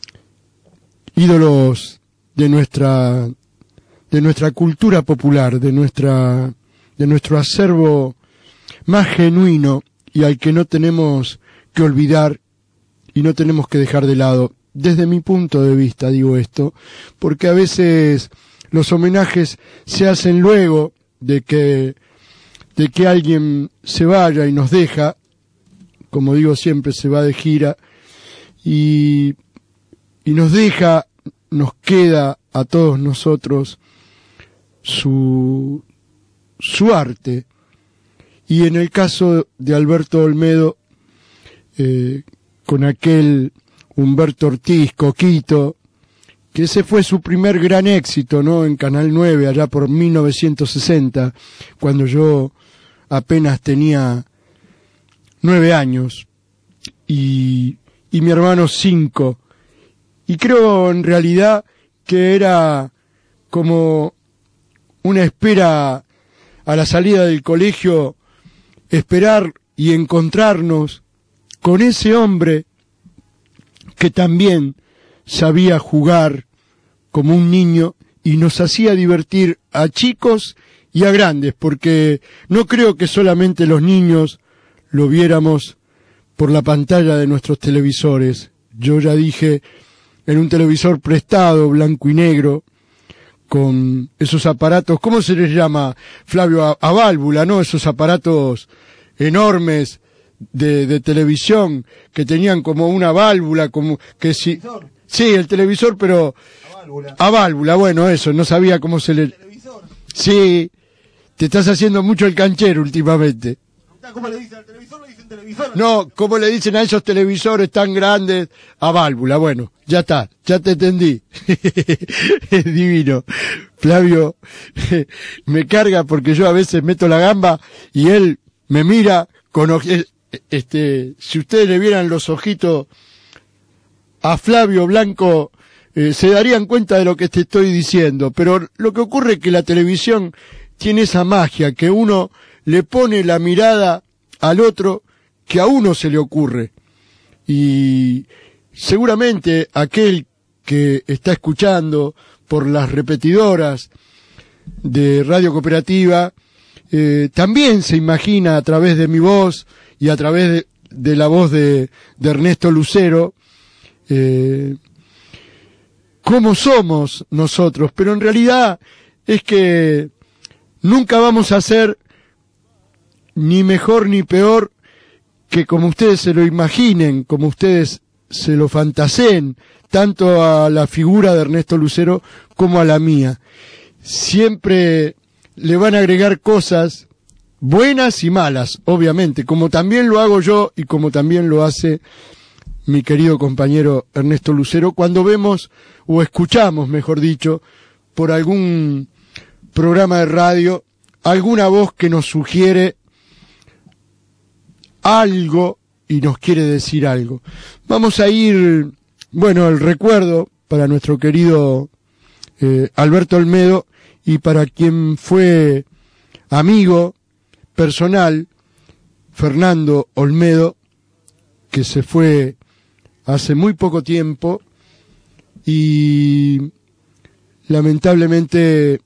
ídolos de nuestra cultura popular, de nuestro acervo más genuino y al que no tenemos que olvidar y no tenemos que dejar de lado. Desde mi punto de vista digo esto, porque a veces los homenajes se hacen luego de que alguien se vaya y nos deja, como digo siempre, se va de gira y nos deja, nos queda a todos nosotros su arte. Y en el caso de Alberto Olmedo, con aquel Humberto Ortiz, Coquito, que ese fue su primer gran éxito, ¿no? En Canal 9, allá por 1960, cuando yo apenas tenía 9 años y mi hermano 5. Y creo en realidad que era como una espera a la salida del colegio, esperar y encontrarnos con ese hombre que también sabía jugar como un niño y nos hacía divertir a chicos y a grandes, porque no creo que solamente los niños lo viéramos por la pantalla de nuestros televisores. Yo ya dije, en un televisor prestado, blanco y negro, con esos aparatos, ¿cómo se les llama, Flavio? A válvula, ¿no? Esos aparatos enormes de televisión que tenían como una válvula, como que si... Sí, el televisor, pero... A válvula, bueno, eso, no sabía cómo se le... Sí, te estás haciendo mucho el canchero últimamente. ¿Cómo le dicen al televisor? Le dicen televisor. No, ¿cómo le dicen a esos televisores tan grandes? A válvula, bueno, ya está, ya te entendí. Es divino. Flavio me carga porque yo a veces meto la gamba y él me mira con si ustedes le vieran los ojitos a Flavio Blanco, se darían cuenta de lo que te estoy diciendo, pero lo que ocurre es que la televisión tiene esa magia, que uno le pone la mirada al otro que a uno se le ocurre. Y seguramente aquel que está escuchando por las repetidoras de Radio Cooperativa, también se imagina a través de mi voz y a través de la voz de Ernesto Lucero, cómo somos nosotros, pero en realidad es que nunca vamos a ser ni mejor ni peor que como ustedes se lo imaginen, como ustedes se lo fantaseen, tanto a la figura de Ernesto Lucero como a la mía. Siempre le van a agregar cosas buenas y malas, obviamente, como también lo hago yo y como también lo hace mi querido compañero Ernesto Lucero, cuando vemos o escuchamos, mejor dicho, por algún programa de radio, alguna voz que nos sugiere algo y nos quiere decir algo. Vamos a ir, bueno, el recuerdo para nuestro querido Alberto Olmedo y para quien fue amigo personal, Fernando Olmedo, que se fue hace muy poco tiempo y lamentablemente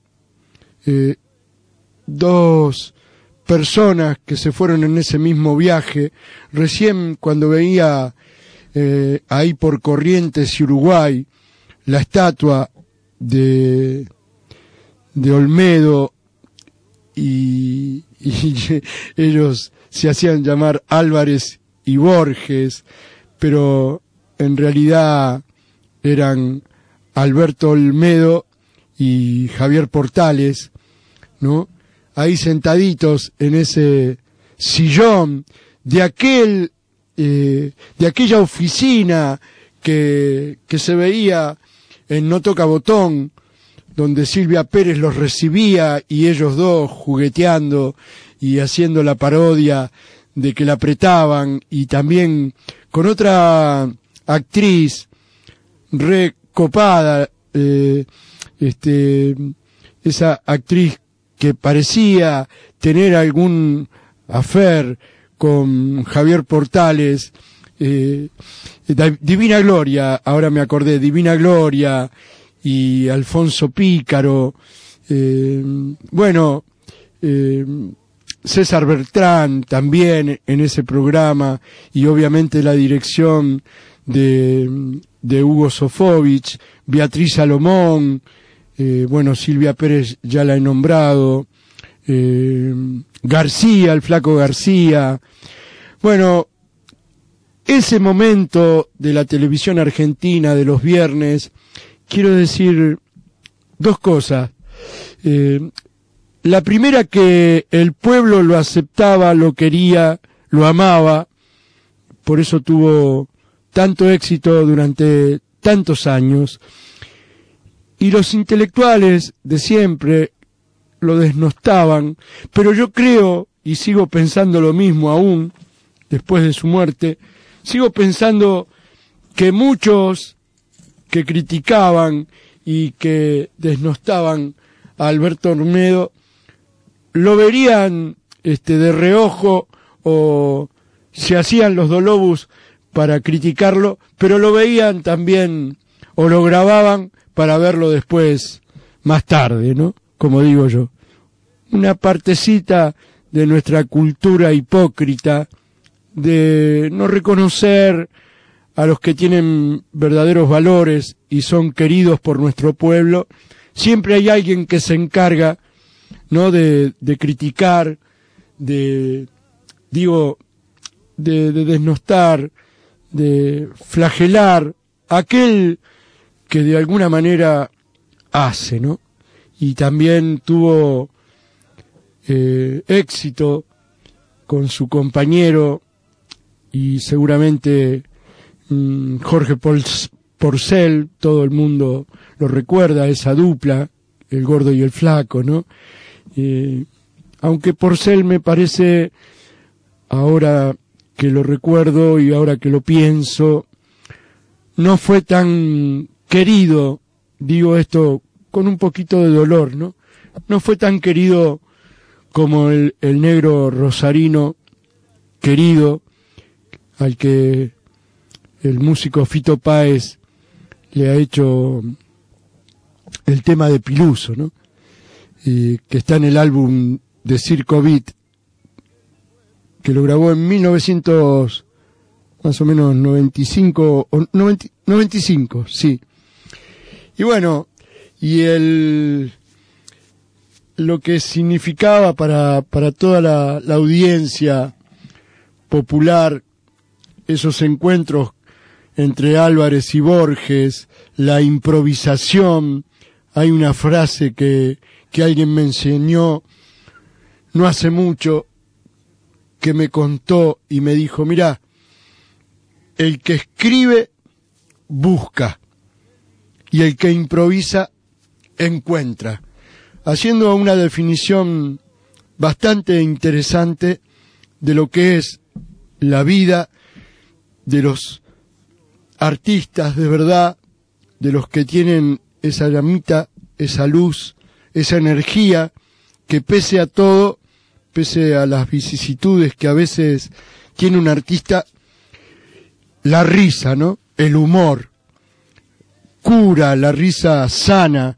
dos personas que se fueron en ese mismo viaje. Recién cuando veía ahí por Corrientes y Uruguay la estatua de Olmedo y ellos se hacían llamar Álvarez y Borges, pero en realidad eran Alberto Olmedo y Javier Portales, ¿no? Ahí sentaditos en ese sillón de aquella oficina que se veía en No Toca Botón, donde Silvia Pérez los recibía y ellos dos jugueteando y haciendo la parodia de que la apretaban, y también con otra actriz recopada, esa actriz que parecía tener algún affair con Javier Portales, Divina Gloria, ahora me acordé, Divina Gloria y Alfonso Pícaro, César Bertrán también en ese programa, y obviamente la dirección de Hugo Sofovich, Beatriz Salomón, Silvia Pérez ya la he nombrado, García, el Flaco García. Bueno, ese momento de la televisión argentina de los viernes, quiero decir dos cosas. La primera, que el pueblo lo aceptaba, lo quería, lo amaba, por eso tuvo tanto éxito durante tantos años. Y los intelectuales de siempre lo desnostaban, pero yo creo, y sigo pensando lo mismo aún, después de su muerte, sigo pensando que muchos que criticaban y que desnostaban a Alberto Olmedo lo verían de reojo o se hacían los dolobus para criticarlo, pero lo veían también o lo grababan para verlo después más tarde, ¿no? Como digo yo. Una partecita de nuestra cultura hipócrita de no reconocer a los que tienen verdaderos valores y son queridos por nuestro pueblo. Siempre hay alguien que se encarga, ¿no?, de criticar, de desnostar, de flagelar a aquel que de alguna manera hace, ¿no? Y también tuvo éxito con su compañero y seguramente Jorge Porcel, todo el mundo lo recuerda, esa dupla, el gordo y el flaco, ¿no? Aunque Porcel me parece, ahora que lo recuerdo y ahora que lo pienso, no fue tan querido, digo esto con un poquito de dolor, ¿no? No fue tan querido como el negro rosarino querido, al que el músico Fito Páez le ha hecho el tema de Piluso, ¿no? Que está en el álbum de Circo Beat, que lo grabó en 1900, más o menos 95, o 95, sí. Y bueno, y lo que significaba para toda la audiencia popular esos encuentros entre Álvarez y Borges, la improvisación. Hay una frase que alguien me enseñó no hace mucho, que me contó y me dijo: mirá, el que escribe busca y el que improvisa encuentra, haciendo una definición bastante interesante de lo que es la vida de los artistas de verdad, de los que tienen esa llamita, esa luz, esa energía, que pese a todo, pese a las vicisitudes que a veces tiene un artista, la risa, ¿no? El humor cura, la risa sana.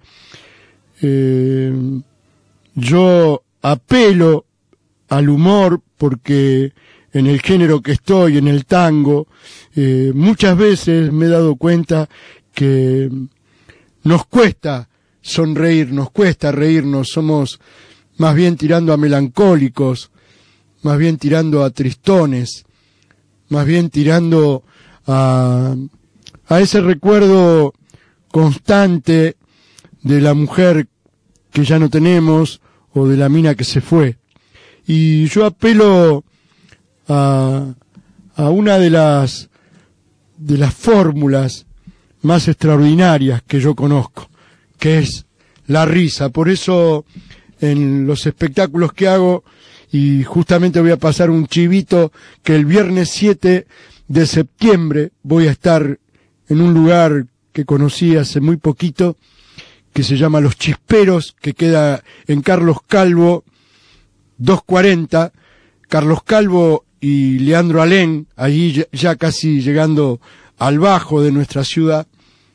Yo apelo al humor porque en el género que estoy, en el tango, muchas veces me he dado cuenta que nos cuesta sonreír, nos cuesta reírnos, somos más bien tirando a melancólicos, más bien tirando a tristones, más bien tirando a ese recuerdo constante de la mujer que ya no tenemos o de la mina que se fue. Y yo apelo a una de las fórmulas más extraordinarias que yo conozco, que es la risa. Por eso en los espectáculos que hago, y justamente voy a pasar un chivito, que el viernes 7 de septiembre voy a estar en un lugar que conocí hace muy poquito, que se llama Los Chisperos, que queda en Carlos Calvo 240, Carlos Calvo y Leandro Alén, allí ya casi llegando al bajo de nuestra ciudad.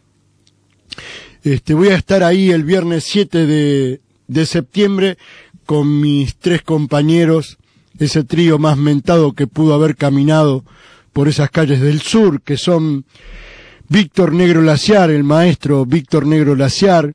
Voy a estar ahí el viernes 7 de septiembre con mis 3 compañeros, ese trío más mentado que pudo haber caminado por esas calles del sur, que son Víctor Negro Laciar, el maestro Víctor Negro Laciar,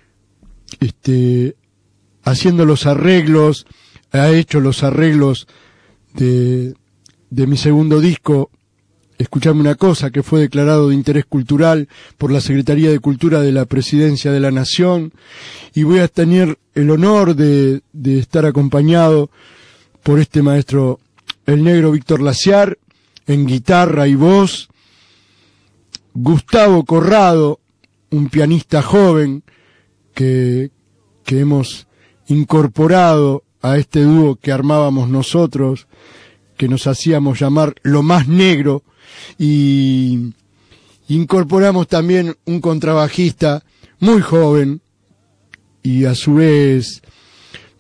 haciendo los arreglos, ha hecho los arreglos de mi segundo disco, Escuchame una cosa, que fue declarado de interés cultural por la Secretaría de Cultura de la Presidencia de la Nación, y voy a tener el honor de estar acompañado por este maestro, el negro Víctor Laciar, en guitarra y voz, Gustavo Corrado, un pianista joven que hemos incorporado a este dúo que armábamos nosotros, que nos hacíamos llamar Lo Más Negro, y incorporamos también un contrabajista muy joven y a su vez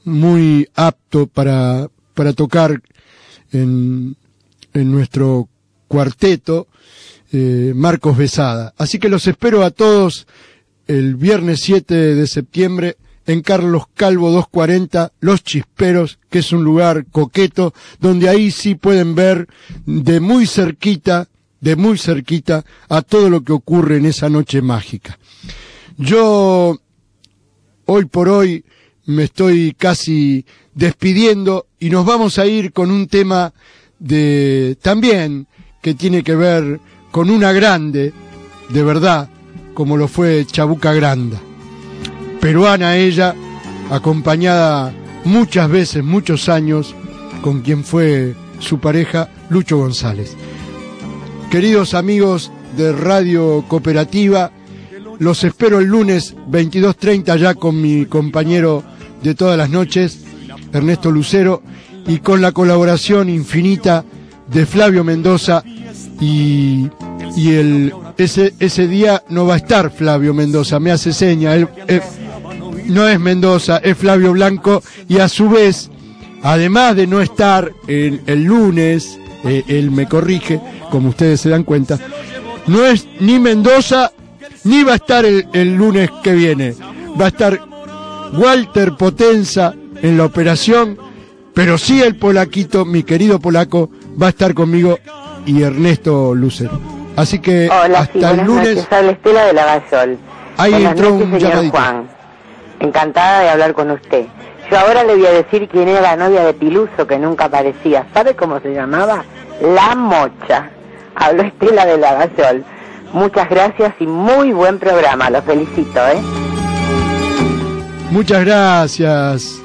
muy apto para tocar en nuestro cuarteto, Marcos Besada. Así que los espero a todos el viernes 7 de septiembre en Carlos Calvo 240, Los Chisperos, que es un lugar coqueto, donde ahí sí pueden ver de muy cerquita a todo lo que ocurre en esa noche mágica. Yo, hoy por hoy, me estoy casi despidiendo y nos vamos a ir con un tema también que tiene que ver con una grande, de verdad, como lo fue Chabuca Granda. Peruana ella, acompañada muchas veces, muchos años, con quien fue su pareja, Lucho González. Queridos amigos de Radio Cooperativa, los espero el lunes 22:30 ya con mi compañero de todas las noches, Ernesto Lucero, y con la colaboración infinita de Flavio Mendoza, y ese día no va a estar Flavio Mendoza, me hace seña, él no es Mendoza, es Flavio Blanco, y a su vez, además de no estar el lunes, él me corrige, como ustedes se dan cuenta, no es ni Mendoza, ni va a estar el lunes que viene, va a estar Walter Potenza en la operación, pero sí el polaquito, mi querido polaco, va a estar conmigo, y Ernesto Lucero. Así que hola, hasta el lunes. Noches, habla Estela de Lavallol. Ahí buenas entró noches, un señor llamadito. Juan. Encantada de hablar con usted. Yo ahora le voy a decir quién era la novia de Piluso que nunca aparecía. ¿Sabe cómo se llamaba? La Mocha. Habló Estela de Lavallol. Muchas gracias y muy buen programa. Los felicito, Muchas gracias.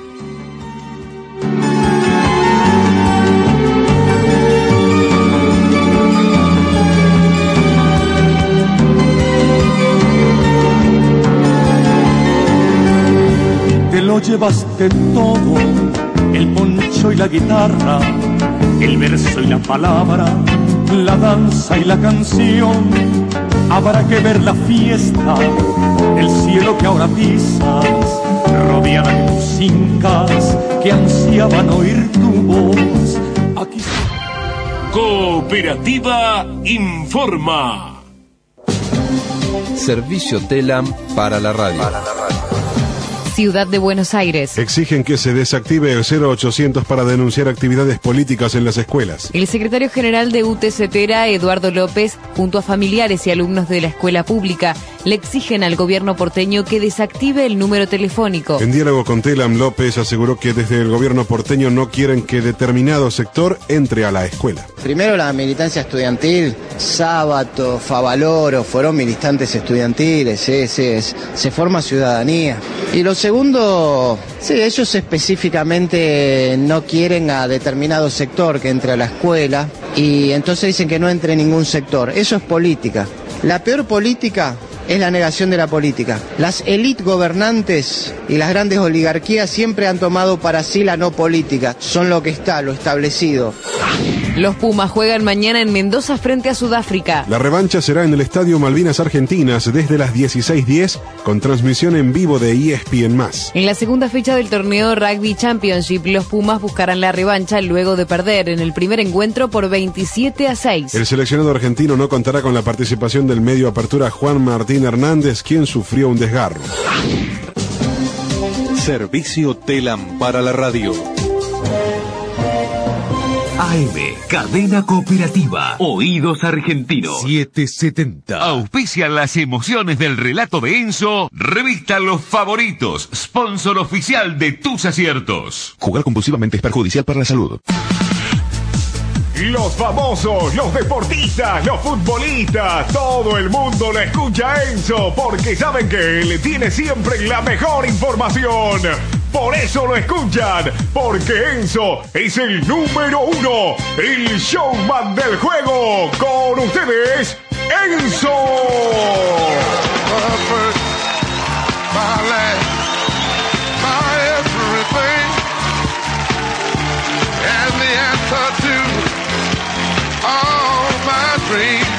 Te lo llevaste todo, el poncho y la guitarra, el verso y la palabra, la danza y la canción. Habrá que ver la fiesta, el cielo que ahora pisas, rodeada de tus incas que ansiaban oír tu voz. Aquí... Cooperativa informa. Servicio Telam para la radio. Ciudad de Buenos Aires. Exigen que se desactive el 0800 para denunciar actividades políticas en las escuelas. El secretario general de UTCTERA, Eduardo López, junto a familiares y alumnos de la escuela pública, le exigen al gobierno porteño que desactive el número telefónico. En diálogo con Telam, López aseguró que desde el gobierno porteño no quieren que determinado sector entre a la escuela. Primero la militancia estudiantil, Sábato, Favaloro, fueron militantes estudiantiles, se forma ciudadanía. Y lo segundo, sí, ellos específicamente no quieren a determinado sector que entre a la escuela y entonces dicen que no entre ningún sector. Eso es política. La peor política es la negación de la política. Las élites gobernantes y las grandes oligarquías siempre han tomado para sí la no política. Son lo que está, lo establecido. Los Pumas juegan mañana en Mendoza frente a Sudáfrica. La revancha será en el Estadio Malvinas Argentinas desde las 16:10 con transmisión en vivo de ESPN+. En la segunda fecha del torneo Rugby Championship, los Pumas buscarán la revancha luego de perder en el primer encuentro por 27-6. El seleccionado argentino no contará con la participación del medio apertura Juan Martín Hernández, quien sufrió un desgarro. Servicio Telam para la radio. AM, cadena cooperativa, Oídos Argentinos 770. Auspicia las emociones del relato de Enzo. Revista Los Favoritos, sponsor oficial de tus aciertos. Jugar compulsivamente es perjudicial para la salud. Los famosos, los deportistas, los futbolistas, todo el mundo lo escucha a Enzo porque saben que él tiene siempre la mejor información. Por eso lo escuchan, porque Enzo es el número uno, el showman del juego. Con ustedes, Enzo. All my dreams.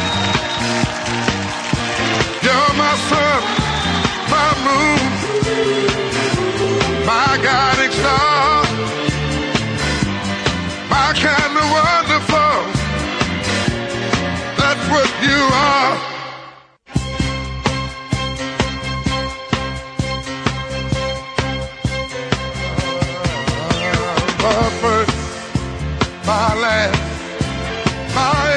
You're my sun, my moon, my guiding what you are. My first, my last, my